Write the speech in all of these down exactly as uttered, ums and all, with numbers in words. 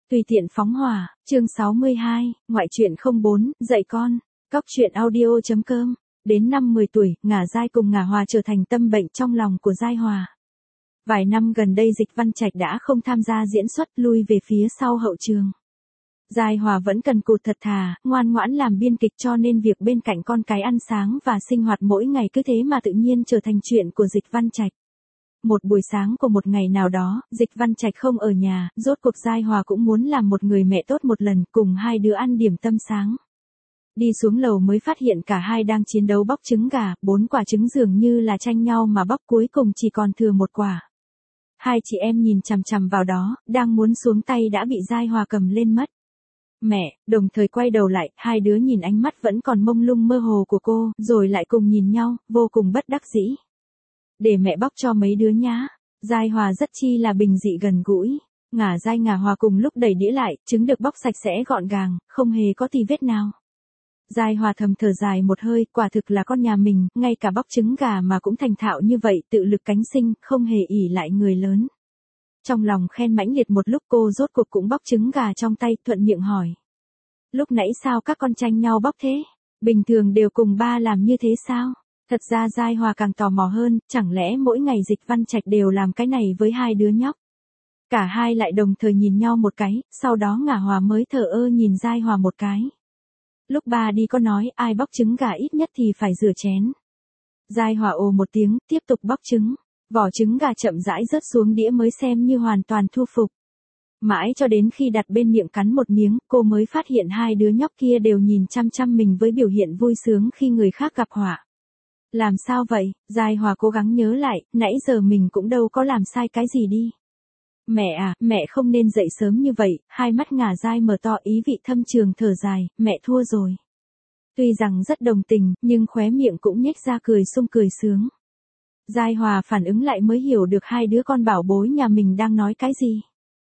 Tùy tiện phóng hỏa, chương sáu mươi hai, ngoại truyện không bốn, dạy con, cóc truyện audio.com. Đến năm mười tuổi, Ngả Giai cùng Ngả Hòa trở thành tâm bệnh trong lòng của Giai Hòa. Vài năm gần đây Dịch Văn Trạch đã không tham gia diễn xuất, lui về phía sau hậu trường. Giai Hòa vẫn cần cù thật thà, ngoan ngoãn làm biên kịch, cho nên việc bên cạnh con cái ăn sáng và sinh hoạt mỗi ngày cứ thế mà tự nhiên trở thành chuyện của Dịch Văn Trạch. Một buổi sáng của một ngày nào đó, Dịch Văn Trạch không ở nhà, rốt cuộc Giai Hòa cũng muốn làm một người mẹ tốt một lần, cùng hai đứa ăn điểm tâm sáng. Đi xuống lầu mới phát hiện cả hai đang chiến đấu bóc trứng gà, bốn quả trứng dường như là tranh nhau mà bóc, cuối cùng chỉ còn thừa một quả. Hai chị em nhìn chằm chằm vào đó, đang muốn xuống tay đã bị Giai Hòa cầm lên mất. Mẹ, đồng thời quay đầu lại, hai đứa nhìn ánh mắt vẫn còn mông lung mơ hồ của cô, rồi lại cùng nhìn nhau, vô cùng bất đắc dĩ. Để mẹ bóc cho mấy đứa nhá. Giai Hòa rất chi là bình dị gần gũi. Ngả Giai Ngả Hòa cùng lúc đẩy đĩa lại, trứng được bóc sạch sẽ gọn gàng, không hề có tì vết nào. Giai Hòa thầm thở dài một hơi, quả thực là con nhà mình, ngay cả bóc trứng gà mà cũng thành thạo như vậy, tự lực cánh sinh, không hề ỷ lại người lớn. Trong lòng khen mãnh liệt một lúc, cô rốt cuộc cũng bóc trứng gà trong tay, thuận miệng hỏi. Lúc nãy sao các con tranh nhau bóc thế? Bình thường đều cùng ba làm như thế sao? Thật ra Giai Hòa càng tò mò hơn, chẳng lẽ mỗi ngày Dịch Văn Trạch đều làm cái này với hai đứa nhóc? Cả hai lại đồng thời nhìn nhau một cái, sau đó Ngả Hòa mới thờ ơ nhìn Giai Hòa một cái. Lúc ba đi có nói ai bóc trứng gà ít nhất thì phải rửa chén. Giai Hòa ồ một tiếng, tiếp tục bóc trứng. Vỏ trứng gà chậm rãi rớt xuống đĩa mới xem như hoàn toàn thu phục. Mãi cho đến khi đặt bên miệng cắn một miếng, cô mới phát hiện hai đứa nhóc kia đều nhìn chăm chăm mình với biểu hiện vui sướng khi người khác gặp họa. Làm sao vậy? Giai Hòa cố gắng nhớ lại, nãy giờ mình cũng đâu có làm sai cái gì đi. Mẹ à, mẹ không nên dậy sớm như vậy. Hai mắt Ngả Giai mở to, ý vị thâm trường thở dài, mẹ thua rồi. Tuy rằng rất đồng tình, nhưng khóe miệng cũng nhếch ra cười sung cười sướng. Giai Hòa phản ứng lại mới hiểu được hai đứa con bảo bối nhà mình đang nói cái gì.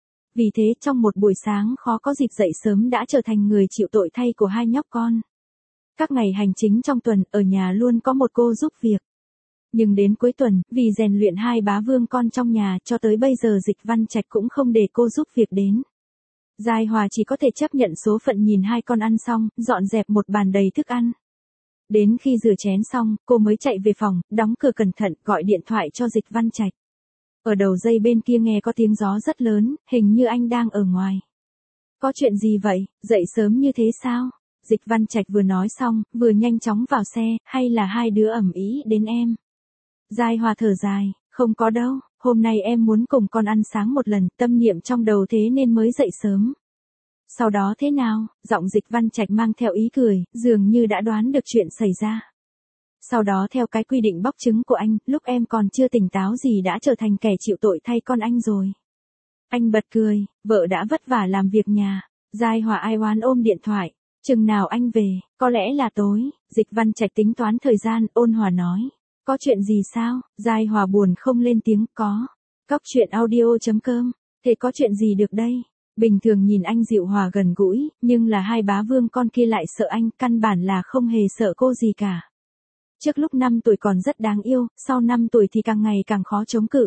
Vì thế trong một buổi sáng khó có dịp dậy sớm đã trở thành người chịu tội thay của hai nhóc con. Các ngày hành chính trong tuần, ở nhà luôn có một cô giúp việc. Nhưng đến cuối tuần, vì rèn luyện hai bá vương con trong nhà, cho tới bây giờ Dịch Văn Trạch cũng không để cô giúp việc đến. Giai Hòa chỉ có thể chấp nhận số phận nhìn hai con ăn xong, dọn dẹp một bàn đầy thức ăn. Đến khi rửa chén xong, cô mới chạy về phòng, đóng cửa cẩn thận, gọi điện thoại cho Dịch Văn Trạch. Ở đầu dây bên kia nghe có tiếng gió rất lớn, hình như anh đang ở ngoài. Có chuyện gì vậy, dậy sớm như thế sao? Dịch Văn Trạch vừa nói xong, vừa nhanh chóng vào xe, hay là hai đứa ầm ĩ đến em? Giai Hòa thở dài, không có đâu, hôm nay em muốn cùng con ăn sáng một lần, tâm niệm trong đầu thế nên mới dậy sớm. Sau đó thế nào? Giọng Dịch Văn Trạch mang theo ý cười, dường như đã đoán được chuyện xảy ra. Sau đó theo cái quy định bóc trứng của anh, lúc em còn chưa tỉnh táo gì đã trở thành kẻ chịu tội thay con anh rồi. Anh bật cười, vợ đã vất vả làm việc nhà. Giai Hòa ai oán ôm điện thoại. Chừng nào anh về, có lẽ là tối. Dịch Văn Trạch tính toán thời gian, ôn hòa nói. Có chuyện gì sao? Giai Hòa buồn không lên tiếng, có. Cóc truyện audio.com. Thế có chuyện gì được đây? Bình thường nhìn anh dịu hòa gần gũi, nhưng là hai bá vương con kia lại sợ anh, căn bản là không hề sợ cô gì cả. Trước lúc năm tuổi còn rất đáng yêu, sau năm tuổi thì càng ngày càng khó chống cự.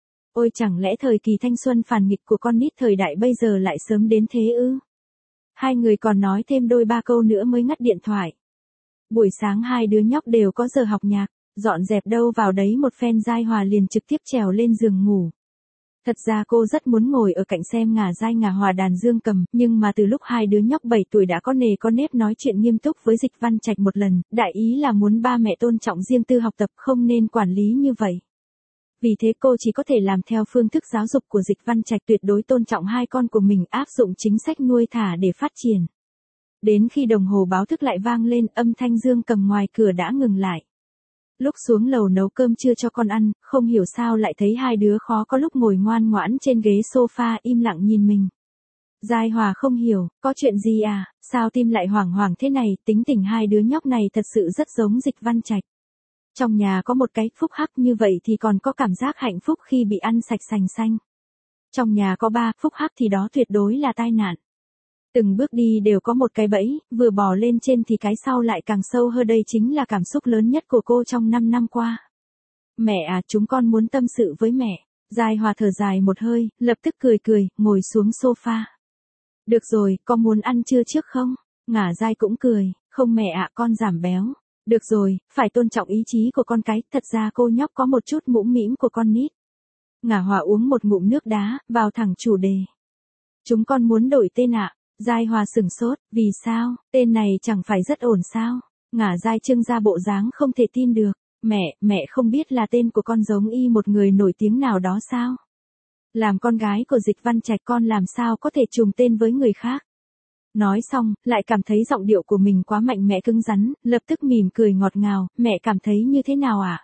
Ôi chẳng lẽ thời kỳ thanh xuân phàn nghịch của con nít thời đại bây giờ lại sớm đến thế ư? Hai người còn nói thêm đôi ba câu nữa mới ngắt điện thoại. Buổi sáng hai đứa nhóc đều có giờ học nhạc, dọn dẹp đâu vào đấy một phen Giai Hòa liền trực tiếp trèo lên giường ngủ. Thật ra cô rất muốn ngồi ở cạnh xem Ngả Giai Ngả Hòa đàn dương cầm, nhưng mà từ lúc hai đứa nhóc bảy tuổi đã có nề có nếp nói chuyện nghiêm túc với Dịch Văn Trạch một lần, đại ý là muốn ba mẹ tôn trọng riêng tư học tập, không nên quản lý như vậy. Vì thế cô chỉ có thể làm theo phương thức giáo dục của Dịch Văn Trạch, tuyệt đối tôn trọng hai con của mình, áp dụng chính sách nuôi thả để phát triển. Đến khi đồng hồ báo thức lại vang lên, âm thanh dương cầm ngoài cửa đã ngừng lại. Lúc xuống lầu nấu cơm trưa cho con ăn, không hiểu sao lại thấy hai đứa khó có lúc ngồi ngoan ngoãn trên ghế sofa im lặng nhìn mình. Giai Hòa không hiểu, có chuyện gì à, sao tim lại hoảng hoảng thế này, tính tình hai đứa nhóc này thật sự rất giống Dịch Văn Trạch. Trong nhà có một cái phúc hắc như vậy thì còn có cảm giác hạnh phúc khi bị ăn sạch sành xanh. Trong nhà có ba phúc hắc thì đó tuyệt đối là tai nạn. Từng bước đi đều có một cái bẫy, vừa bò lên trên thì cái sau lại càng sâu hơn, đây chính là cảm xúc lớn nhất của cô trong năm năm qua. Mẹ à, chúng con muốn tâm sự với mẹ. Giai Hòa thở dài một hơi, lập tức cười cười, ngồi xuống sofa. Được rồi, có muốn ăn trưa trước không? Ngả dai cũng cười, không mẹ ạ, con giảm béo. Được rồi, phải tôn trọng ý chí của con cái, thật ra cô nhóc có một chút mũm mĩm của con nít. Ngả Hòa uống một ngụm nước đá, vào thẳng chủ đề. Chúng con muốn đổi tên ạ. Giai Hòa sửng sốt, vì sao, tên này chẳng phải rất ổn sao? Ngả dai trưng ra bộ dáng không thể tin được. Mẹ, mẹ không biết là tên của con giống y một người nổi tiếng nào đó sao? Làm con gái của Dịch Văn Trạch con làm sao có thể trùng tên với người khác? Nói xong, lại cảm thấy giọng điệu của mình quá mạnh mẽ cứng rắn, lập tức mỉm cười ngọt ngào, mẹ cảm thấy như thế nào ạ? À?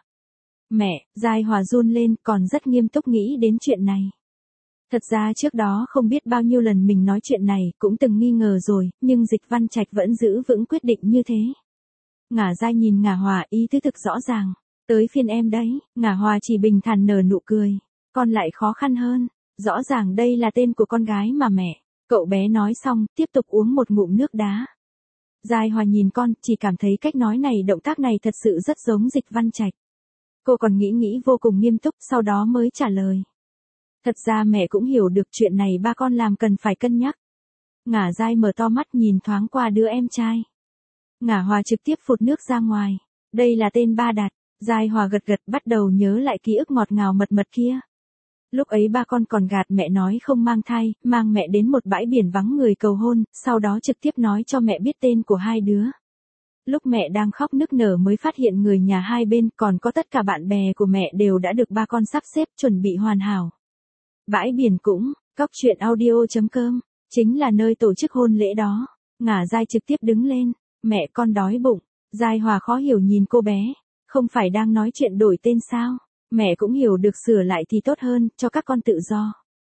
Mẹ, Giai Hòa run lên, còn rất nghiêm túc nghĩ đến chuyện này. Thật ra trước đó không biết bao nhiêu lần mình nói chuyện này, cũng từng nghi ngờ rồi, nhưng Dịch Văn Trạch vẫn giữ vững quyết định như thế. Ngả dai nhìn Ngả Hòa, ý tứ thực rõ ràng. Tới phiên em đấy, Ngả Hòa chỉ bình thản nở nụ cười. Con lại khó khăn hơn. Rõ ràng đây là tên của con gái mà mẹ. Cậu bé nói xong, tiếp tục uống một ngụm nước đá. Giai Hòa nhìn con, chỉ cảm thấy cách nói này, động tác này thật sự rất giống Dịch Văn Trạch. Cô còn nghĩ nghĩ vô cùng nghiêm túc, sau đó mới trả lời. Thật ra mẹ cũng hiểu được chuyện này ba con làm cần phải cân nhắc. Ngả dai mở to mắt nhìn thoáng qua đứa em trai. Ngả Hòa trực tiếp phụt nước ra ngoài. Đây là tên ba đặt. Giai Hòa gật gật bắt đầu nhớ lại ký ức ngọt ngào mật mật kia. Lúc ấy ba con còn gạt mẹ nói không mang thai, mang mẹ đến một bãi biển vắng người cầu hôn, sau đó trực tiếp nói cho mẹ biết tên của hai đứa. Lúc mẹ đang khóc nức nở mới phát hiện người nhà hai bên còn có tất cả bạn bè của mẹ đều đã được ba con sắp xếp chuẩn bị hoàn hảo. Bãi biển cũng, cóc truyện audio chấm com, chính là nơi tổ chức hôn lễ đó. Ngả dai trực tiếp đứng lên, mẹ con đói bụng. Giai Hòa khó hiểu nhìn cô bé, không phải đang nói chuyện đổi tên sao? Mẹ cũng hiểu được sửa lại thì tốt hơn, cho các con tự do.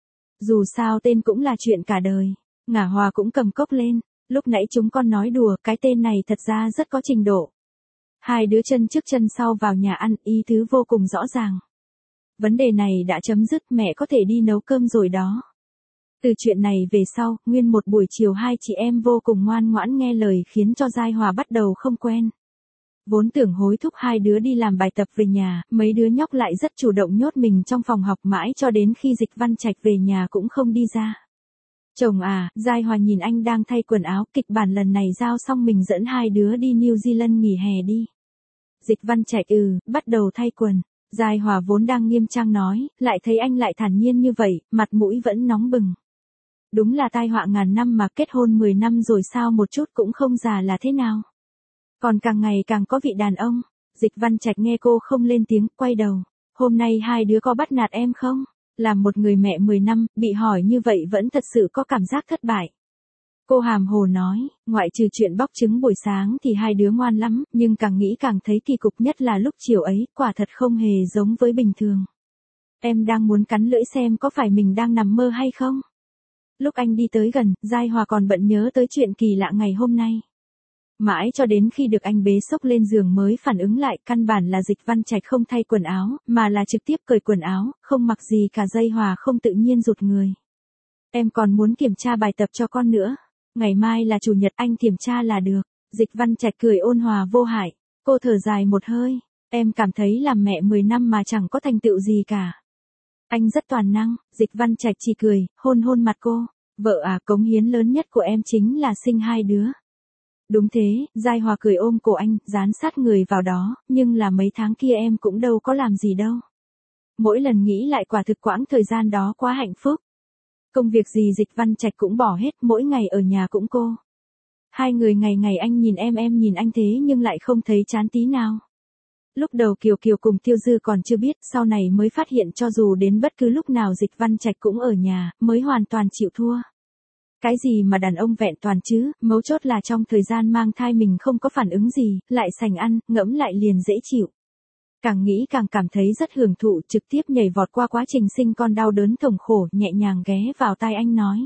Dù sao tên cũng là chuyện cả đời. Ngả Hòa cũng cầm cốc lên, lúc nãy chúng con nói đùa, cái tên này thật ra rất có trình độ. Hai đứa chân trước chân sau vào nhà ăn, ý tứ vô cùng rõ ràng. Vấn đề này đã chấm dứt, mẹ có thể đi nấu cơm rồi đó. Từ chuyện này về sau, nguyên một buổi chiều hai chị em vô cùng ngoan ngoãn nghe lời khiến cho Giai Hòa bắt đầu không quen. Vốn tưởng hối thúc hai đứa đi làm bài tập về nhà, mấy đứa nhóc lại rất chủ động nhốt mình trong phòng học mãi cho đến khi Dịch Văn Trạch về nhà cũng không đi ra. Chồng à, Giai Hòa nhìn anh đang thay quần áo, kịch bản lần này giao xong mình dẫn hai đứa đi New Zealand nghỉ hè đi. Dịch Văn Trạch ừ, bắt đầu thay quần. Giai Hòa vốn đang nghiêm trang nói, lại thấy anh lại thản nhiên như vậy, mặt mũi vẫn nóng bừng. Đúng là tai họa ngàn năm mà, kết hôn mười năm rồi sao một chút cũng không già là thế nào. Còn càng ngày càng có vị đàn ông. Dịch Văn Trạch nghe cô không lên tiếng, quay đầu. Hôm nay hai đứa có bắt nạt em không? Làm một người mẹ mười năm, bị hỏi như vậy vẫn thật sự có cảm giác thất bại. Cô hàm hồ nói, ngoại trừ chuyện bóc trứng buổi sáng thì hai đứa ngoan lắm, nhưng càng nghĩ càng thấy kỳ cục, nhất là lúc chiều ấy, quả thật không hề giống với bình thường. Em đang muốn cắn lưỡi xem có phải mình đang nằm mơ hay không? Lúc anh đi tới gần, Giai Hòa còn bận nhớ tới chuyện kỳ lạ ngày hôm nay. Mãi cho đến khi được anh bế xốc lên giường mới phản ứng lại, căn bản là Dịch Văn Trạch không thay quần áo, mà là trực tiếp cởi quần áo, không mặc gì cả. Giai Hòa không tự nhiên rụt người. Em còn muốn kiểm tra bài tập cho con nữa. Ngày mai là chủ nhật, anh kiểm tra là được. Dịch Văn Trạch cười ôn hòa vô hại. Cô thở dài một hơi. Em cảm thấy làm mẹ mười năm mà chẳng có thành tựu gì cả. Anh rất toàn năng. Dịch Văn Trạch chỉ cười, hôn hôn mặt cô. Vợ à, cống hiến lớn nhất của em chính là sinh hai đứa. Đúng thế, Giai Hòa cười ôm cổ anh, dán sát người vào đó, nhưng là mấy tháng kia em cũng đâu có làm gì đâu. Mỗi lần nghĩ lại quả thực quãng thời gian đó quá hạnh phúc. Công việc gì Dịch Văn Trạch cũng bỏ hết, mỗi ngày ở nhà cũng cô. Hai người ngày ngày anh nhìn em em nhìn anh thế nhưng lại không thấy chán tí nào. Lúc đầu Kiều Kiều cùng Tiêu Dư còn chưa biết, sau này mới phát hiện cho dù đến bất cứ lúc nào Dịch Văn Trạch cũng ở nhà, mới hoàn toàn chịu thua. Cái gì mà đàn ông vẹn toàn chứ, mấu chốt là trong thời gian mang thai mình không có phản ứng gì, lại sành ăn, ngẫm lại liền dễ chịu. Càng nghĩ càng cảm thấy rất hưởng thụ, trực tiếp nhảy vọt qua quá trình sinh con đau đớn thống khổ, nhẹ nhàng ghé vào tai anh nói.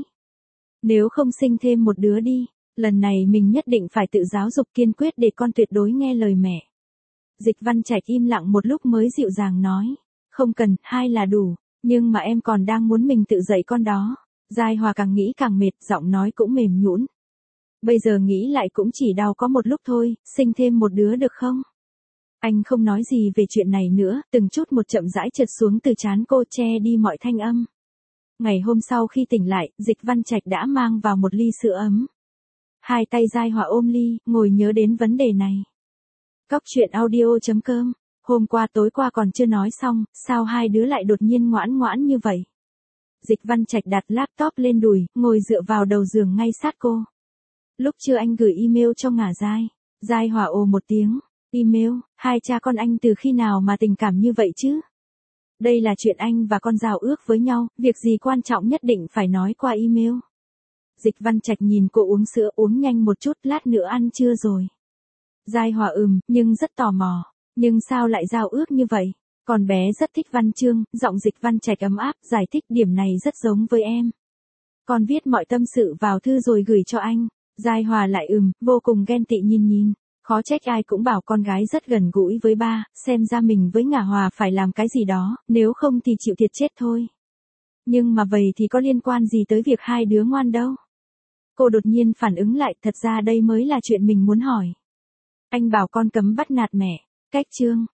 Nếu không sinh thêm một đứa đi, lần này mình nhất định phải tự giáo dục kiên quyết để con tuyệt đối nghe lời mẹ. Dịch Văn Trạch im lặng một lúc mới dịu dàng nói. Không cần, hai là đủ, nhưng mà em còn đang muốn mình tự dạy con đó. Giai Hòa càng nghĩ càng mệt, giọng nói cũng mềm nhũn. Bây giờ nghĩ lại cũng chỉ đau có một lúc thôi, sinh thêm một đứa được không? Anh không nói gì về chuyện này nữa, từng chút một chậm rãi trượt xuống từ trán cô, che đi mọi thanh âm. Ngày hôm sau khi tỉnh lại, Dịch Văn Trạch đã mang vào một ly sữa ấm. Hai tay Giai Hòa ôm ly, ngồi nhớ đến vấn đề này. Cóc truyện audio chấm com. Hôm qua tối qua còn chưa nói xong, sao hai đứa lại đột nhiên ngoãn ngoãn như vậy? Dịch Văn Trạch đặt laptop lên đùi, ngồi dựa vào đầu giường ngay sát cô. Lúc trưa anh gửi email cho Ngả Giai. Giai Hòa ồ một tiếng. Email, hai cha con anh từ khi nào mà tình cảm như vậy chứ? Đây là chuyện anh và con giao ước với nhau, việc gì quan trọng nhất định phải nói qua email. Dịch Văn Trạch nhìn cô uống sữa, uống nhanh một chút, lát nữa ăn trưa rồi. Giai Hòa ừm, nhưng rất tò mò. Nhưng sao lại giao ước như vậy? Con bé rất thích văn chương, giọng Dịch Văn Trạch ấm áp, giải thích điểm này rất giống với em. Con viết mọi tâm sự vào thư rồi gửi cho anh. Giai Hòa lại ừm, vô cùng ghen tị nhìn nhìn. Khó trách ai cũng bảo con gái rất gần gũi với ba, xem ra mình với Ngả Hòa phải làm cái gì đó, nếu không thì chịu thiệt chết thôi. Nhưng mà vậy thì có liên quan gì tới việc hai đứa ngoan đâu? Cô đột nhiên phản ứng lại, thật ra đây mới là chuyện mình muốn hỏi. Anh bảo con cấm bắt nạt mẹ. Cách chương.